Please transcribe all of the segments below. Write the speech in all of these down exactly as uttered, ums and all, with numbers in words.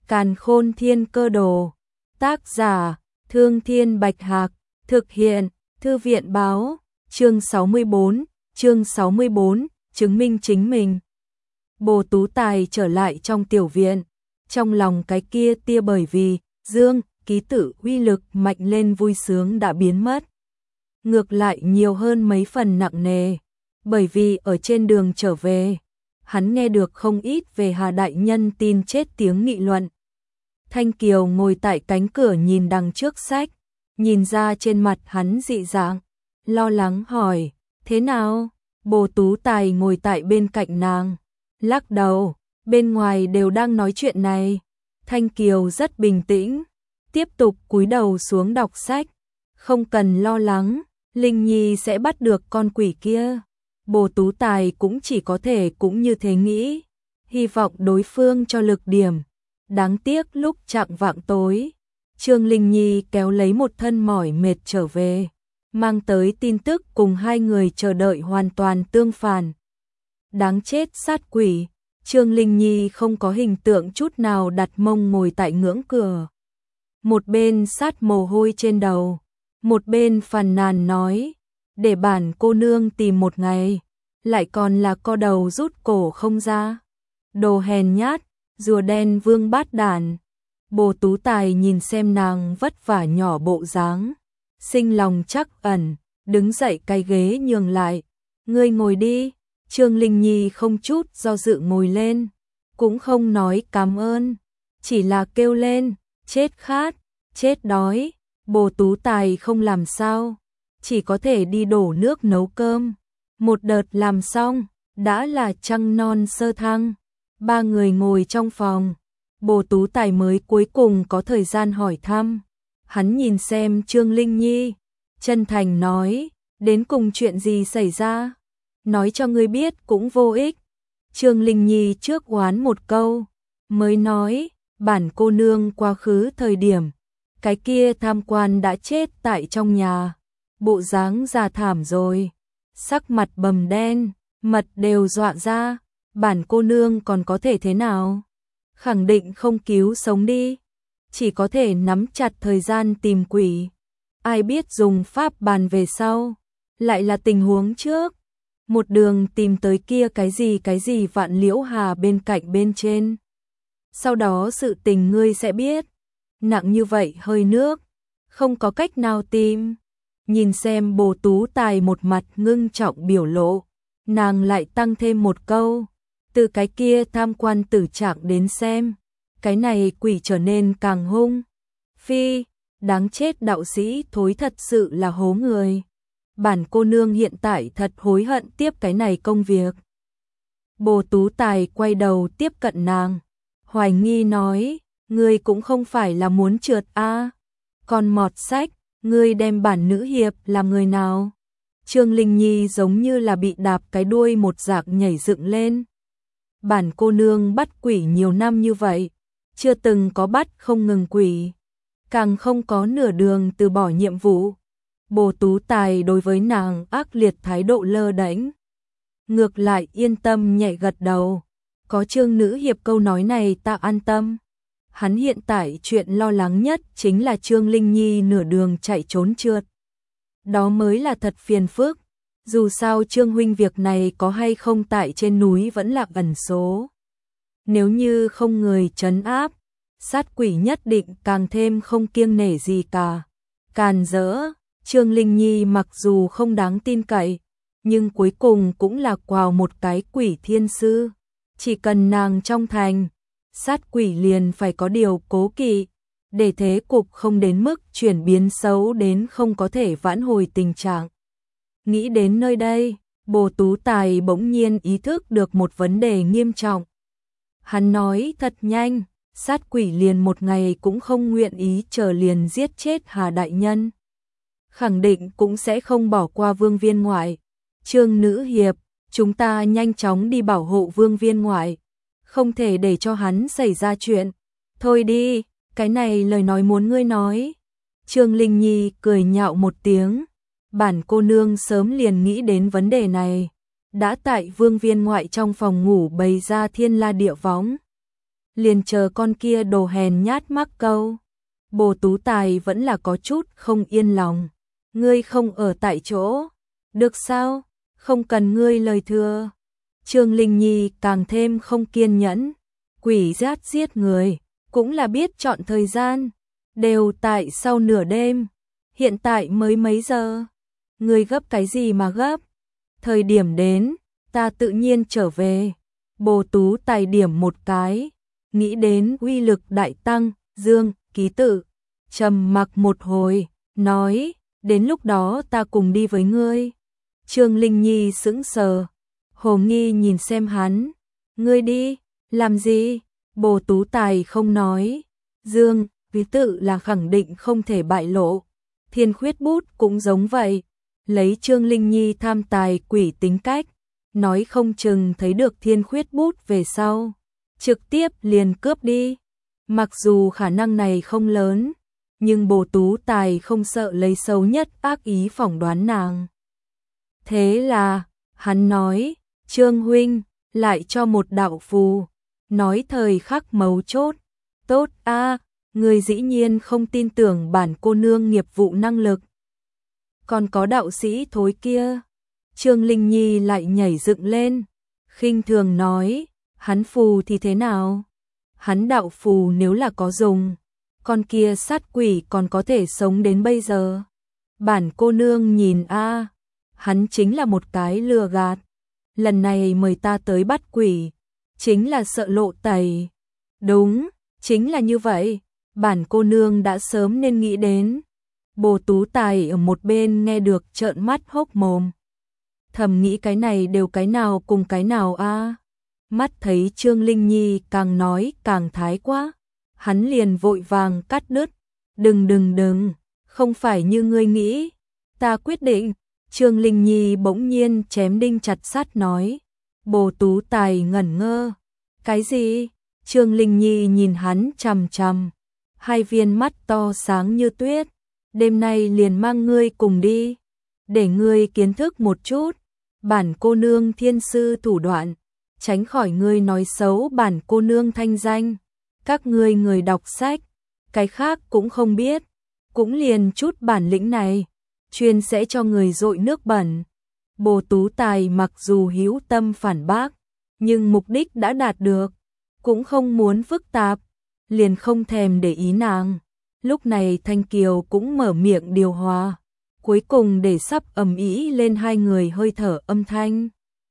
Càn Khôn Thiên Cơ Đồ. Tác giả: Thương Thiên Bạch Hạc. Thực hiện: Thư viện Báo. Chương sáu mươi bốn. Chương sáu mươi bốn. Chứng minh chính mình. Bồ Tú Tài trở lại trong tiểu viện. Trong lòng cái kia tia bởi vì Dương ký tự uy lực mạnh lên vui sướng đã biến mất. Ngược lại nhiều hơn mấy phần nặng nề. Bởi vì ở trên đường trở về, hắn nghe được không ít về Hà Đại Nhân tin chết tiếng nghị luận. Thanh Kiều ngồi tại cánh cửa nhìn đằng trước sách, nhìn ra trên mặt hắn dị dạng, lo lắng hỏi, thế nào? Bồ Tú Tài ngồi tại bên cạnh nàng, lắc đầu, bên ngoài đều đang nói chuyện này. Thanh Kiều rất bình tĩnh, tiếp tục cúi đầu xuống đọc sách, không cần lo lắng, Linh Nhi sẽ bắt được con quỷ kia. Bồ Tú Tài cũng chỉ có thể cũng như thế nghĩ, hy vọng đối phương cho lực điểm. Đáng tiếc lúc chạng vạng tối, Trương Linh Nhi kéo lấy một thân mỏi mệt trở về, mang tới tin tức cùng hai người chờ đợi hoàn toàn tương phản. Đáng chết sát quỷ, Trương Linh Nhi không có hình tượng chút nào đặt mông ngồi tại ngưỡng cửa. Một bên sát mồ hôi trên đầu, một bên phàn nàn nói, để bản cô nương tìm một ngày, lại còn là co đầu rút cổ không ra. Đồ hèn nhát, rùa đen vương bát đản. Bồ Tú Tài nhìn xem nàng vất vả nhỏ bộ dáng, sinh lòng trắc ẩn, đứng dậy cái ghế nhường lại. Ngươi ngồi đi. Trương Linh Nhi không chút do dự ngồi lên, cũng không nói cảm ơn, chỉ là kêu lên, chết khát, chết đói. Bồ Tú Tài không làm sao, chỉ có thể đi đổ nước nấu cơm. Một đợt làm xong, đã là trăng non sơ thăng. Ba người ngồi trong phòng, Bồ Tú Tài mới cuối cùng có thời gian hỏi thăm. Hắn nhìn xem Trương Linh Nhi, chân thành nói, đến cùng chuyện gì xảy ra? Nói cho ngươi biết cũng vô ích. Trương Linh Nhi trước oán một câu, mới nói, bản cô nương quá khứ thời điểm, cái kia tham quan đã chết tại trong nhà, bộ dáng già thảm rồi, sắc mặt bầm đen, mật đều dọa ra, bản cô nương còn có thể thế nào? Khẳng định không cứu sống đi, chỉ có thể nắm chặt thời gian tìm quỷ. Ai biết dùng pháp bàn về sau, lại là tình huống trước. Một đường tìm tới kia cái gì cái gì Vạn Liễu Hà bên cạnh bên trên. Sau đó sự tình ngươi sẽ biết. Nặng như vậy hơi nước, không có cách nào tìm. Nhìn xem Bồ Tú Tài một mặt ngưng trọng biểu lộ, nàng lại tăng thêm một câu, từ cái kia tham quan tử trạng đến xem, cái này quỷ trở nên càng hung. Phi, đáng chết đạo sĩ thối thật sự là hố người. Bản cô nương hiện tại thật hối hận tiếp cái này công việc. Bồ Tú Tài quay đầu tiếp cận nàng, hoài nghi nói, ngươi cũng không phải là muốn trượt a? À? Còn mọt sách, ngươi đem bản nữ hiệp làm người nào? Trương Linh Nhi giống như là bị đạp cái đuôi một dạng nhảy dựng lên. Bản cô nương bắt quỷ nhiều năm như vậy, chưa từng có bắt không ngừng quỷ, càng không có nửa đường từ bỏ nhiệm vụ. Bồ Tú Tài đối với nàng ác liệt thái độ lơ đễnh, ngược lại yên tâm nhẹ gật đầu. Có Trương nữ hiệp câu nói này ta an tâm. Hắn hiện tại chuyện lo lắng nhất chính là Trương Linh Nhi nửa đường chạy trốn trượt. Đó mới là thật phiền phức. Dù sao Trương huynh việc này có hay không tại trên núi vẫn là ẩn số. Nếu như không người trấn áp, sát quỷ nhất định càng thêm không kiêng nể gì cả. Càn rỡ, Trương Linh Nhi mặc dù không đáng tin cậy, nhưng cuối cùng cũng là quào một cái quỷ thiên sư. Chỉ cần nàng trong thành, sát quỷ liền phải có điều cố kỵ, để thế cục không đến mức chuyển biến xấu đến không có thể vãn hồi tình trạng. Nghĩ đến nơi đây, Bồ Tú Tài bỗng nhiên ý thức được một vấn đề nghiêm trọng. Hắn nói thật nhanh, sát quỷ liền một ngày cũng không nguyện ý chờ liền giết chết Hà Đại Nhân. Khẳng định cũng sẽ không bỏ qua Vương Viên Ngoại. Trương nữ hiệp, chúng ta nhanh chóng đi bảo hộ Vương Viên Ngoại, không thể để cho hắn xảy ra chuyện. Thôi đi, cái này lời nói muốn ngươi nói. Trương Linh Nhi cười nhạo một tiếng, bản cô nương sớm liền nghĩ đến vấn đề này, đã tại Vương Viên Ngoại trong phòng ngủ bày ra thiên la địa võng. liền chờ con kia đồ hèn nhát mắc câu. Bồ Tú Tài vẫn là có chút không yên lòng. Ngươi không ở tại chỗ, được sao? Không cần ngươi lời thừa. Trương Linh Nhi càng thêm không kiên nhẫn. Quỷ giết giết người, cũng là biết chọn thời gian. Đều tại sau nửa đêm. Hiện tại mới mấy giờ? Ngươi gấp cái gì mà gấp? Thời điểm đến, ta tự nhiên trở về. Bồ Tú Tài điểm một cái. Nghĩ đến uy lực đại tăng, dương, ký tự. Trầm mặc một hồi, nói, đến lúc đó ta cùng đi với ngươi. Trương Linh Nhi sững sờ. Hồ nghi nhìn xem hắn. Ngươi đi, làm gì? Bồ Tú Tài không nói. Dương, ký tự là khẳng định không thể bại lộ. Thiên Khuyết Bút cũng giống vậy. Lấy Trương Linh Nhi tham tài quỷ tính cách. Nói không chừng thấy được Thiên Khuyết Bút về sau. Trực tiếp liền cướp đi. Mặc dù khả năng này không lớn. Nhưng Bồ Tú Tài không sợ lấy xấu nhất ác ý phỏng đoán nàng. Thế là, hắn nói, Trương huynh, lại cho một đạo phù. Nói thời khắc mấu chốt. Tốt a, người dĩ nhiên không tin tưởng bản cô nương nghiệp vụ năng lực. Còn có đạo sĩ thối kia. Trương Linh Nhi lại nhảy dựng lên. Khinh thường nói, hắn phù thì thế nào? Hắn đạo phù nếu là có dùng. Con kia sát quỷ còn có thể sống đến bây giờ. Bản cô nương nhìn a, hắn chính là một cái lừa gạt. Lần này mời ta tới bắt quỷ, chính là sợ lộ tẩy. Đúng, chính là như vậy, bản cô nương đã sớm nên nghĩ đến. Bồ Tú Tài ở một bên nghe được trợn mắt hốc mồm. Thầm nghĩ cái này đều cái nào cùng cái nào a. Mắt thấy Trương Linh Nhi càng nói càng thái quá. Hắn liền vội vàng cắt đứt. Đừng đừng đừng, không phải như ngươi nghĩ. Ta quyết định. Trương Linh Nhi bỗng nhiên chém đinh chặt sắt nói. Bồ Tú Tài ngẩn ngơ. Cái gì? Trương Linh Nhi nhìn hắn chằm chằm. Hai viên mắt to sáng như tuyết. Đêm nay liền mang ngươi cùng đi. Để ngươi kiến thức một chút. Bản cô nương thiên sư thủ đoạn. Tránh khỏi ngươi nói xấu bản cô nương thanh danh. Các ngươi người đọc sách, cái khác cũng không biết, cũng liền chút bản lĩnh này, chuyên sẽ cho người dội nước bẩn. Bồ Tú Tài mặc dù hữu tâm phản bác, nhưng mục đích đã đạt được, cũng không muốn phức tạp, liền không thèm để ý nàng. Lúc này Thanh Kiều cũng mở miệng điều hòa, cuối cùng để sắp ầm ĩ lên hai người hơi thở âm thanh.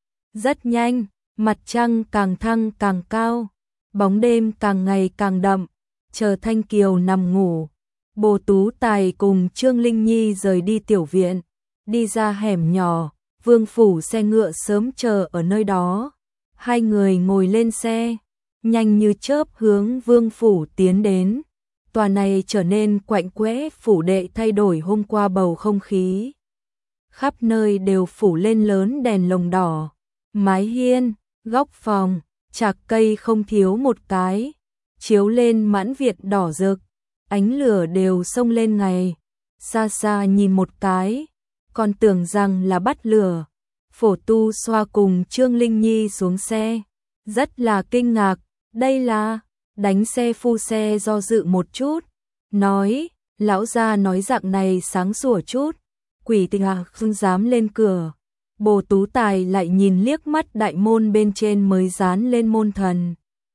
Rất nhanh, mặt trăng càng thăng càng cao. Bóng đêm càng ngày càng đậm, chờ Thanh Kiều nằm ngủ. Bồ Tú Tài cùng Trương Linh Nhi rời đi tiểu viện, đi ra hẻm nhỏ, Vương phủ xe ngựa sớm chờ ở nơi đó. Hai người ngồi lên xe, nhanh như chớp hướng Vương phủ tiến đến. Tòa này trở nên quạnh quẽ phủ đệ thay đổi hôm qua bầu không khí. Khắp nơi đều phủ lên lớn đèn lồng đỏ, mái hiên, góc phòng. Chạc cây không thiếu một cái, chiếu lên mãn Việt đỏ rực, ánh lửa đều xông lên ngày. Xa xa nhìn một cái, còn tưởng rằng là bắt lửa. Phổ Tu xoa cùng Trương Linh Nhi xuống xe, rất là kinh ngạc, đây là, đánh xe phu xe do dự một chút, nói, lão gia nói dạng này sáng sủa chút, quỷ tình à không dám lên cửa. Bồ Tú Tài lại nhìn liếc mắt đại môn bên trên mới dán lên môn thần.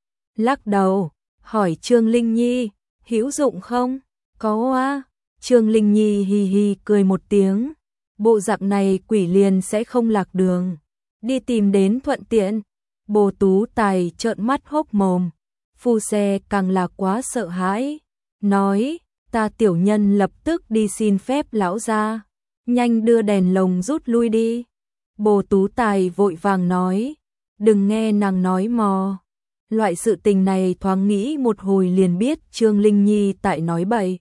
Lắc đầu, hỏi Trương Linh Nhi, hữu dụng không? Có á. Trương Linh Nhi hì hì cười một tiếng. Bộ dạng này quỷ liền sẽ không lạc đường. Đi tìm đến thuận tiện. Bồ Tú Tài trợn mắt hốc mồm. Phu xe càng là quá sợ hãi. Nói, ta tiểu nhân lập tức đi xin phép lão gia. Nhanh đưa đèn lồng rút lui đi. Bồ Tú Tài vội vàng nói, đừng nghe nàng nói mò. Loại sự tình này thoáng nghĩ một hồi liền biết Trương Linh Nhi tại nói bậy.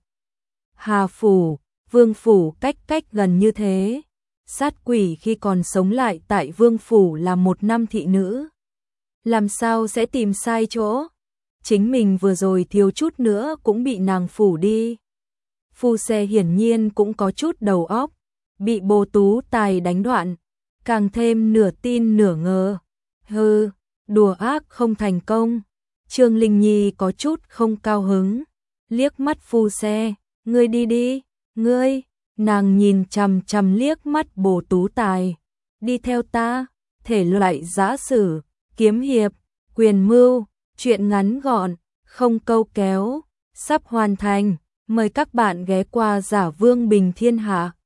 Hà phủ, Vương phủ cách cách gần như thế. Sát quỷ khi còn sống lại tại Vương phủ là một năm thị nữ. Làm sao sẽ tìm sai chỗ? Chính mình vừa rồi thiếu chút nữa cũng bị nàng phủ đi. Phu xe hiển nhiên cũng có chút đầu óc, bị Bồ Tú Tài đánh đoạn. Càng thêm nửa tin nửa ngờ. Hừ, đùa ác không thành công. Trương Linh Nhi có chút không cao hứng, liếc mắt Phu Xe, ngươi đi đi, ngươi, nàng nhìn chằm chằm liếc mắt Bổ Tú Tài, đi theo ta, thể loại giã sử, kiếm hiệp, quyền mưu, truyện ngắn gọn, không câu kéo, sắp hoàn thành, mời các bạn ghé qua Giả Vương Bình Thiên Hạ.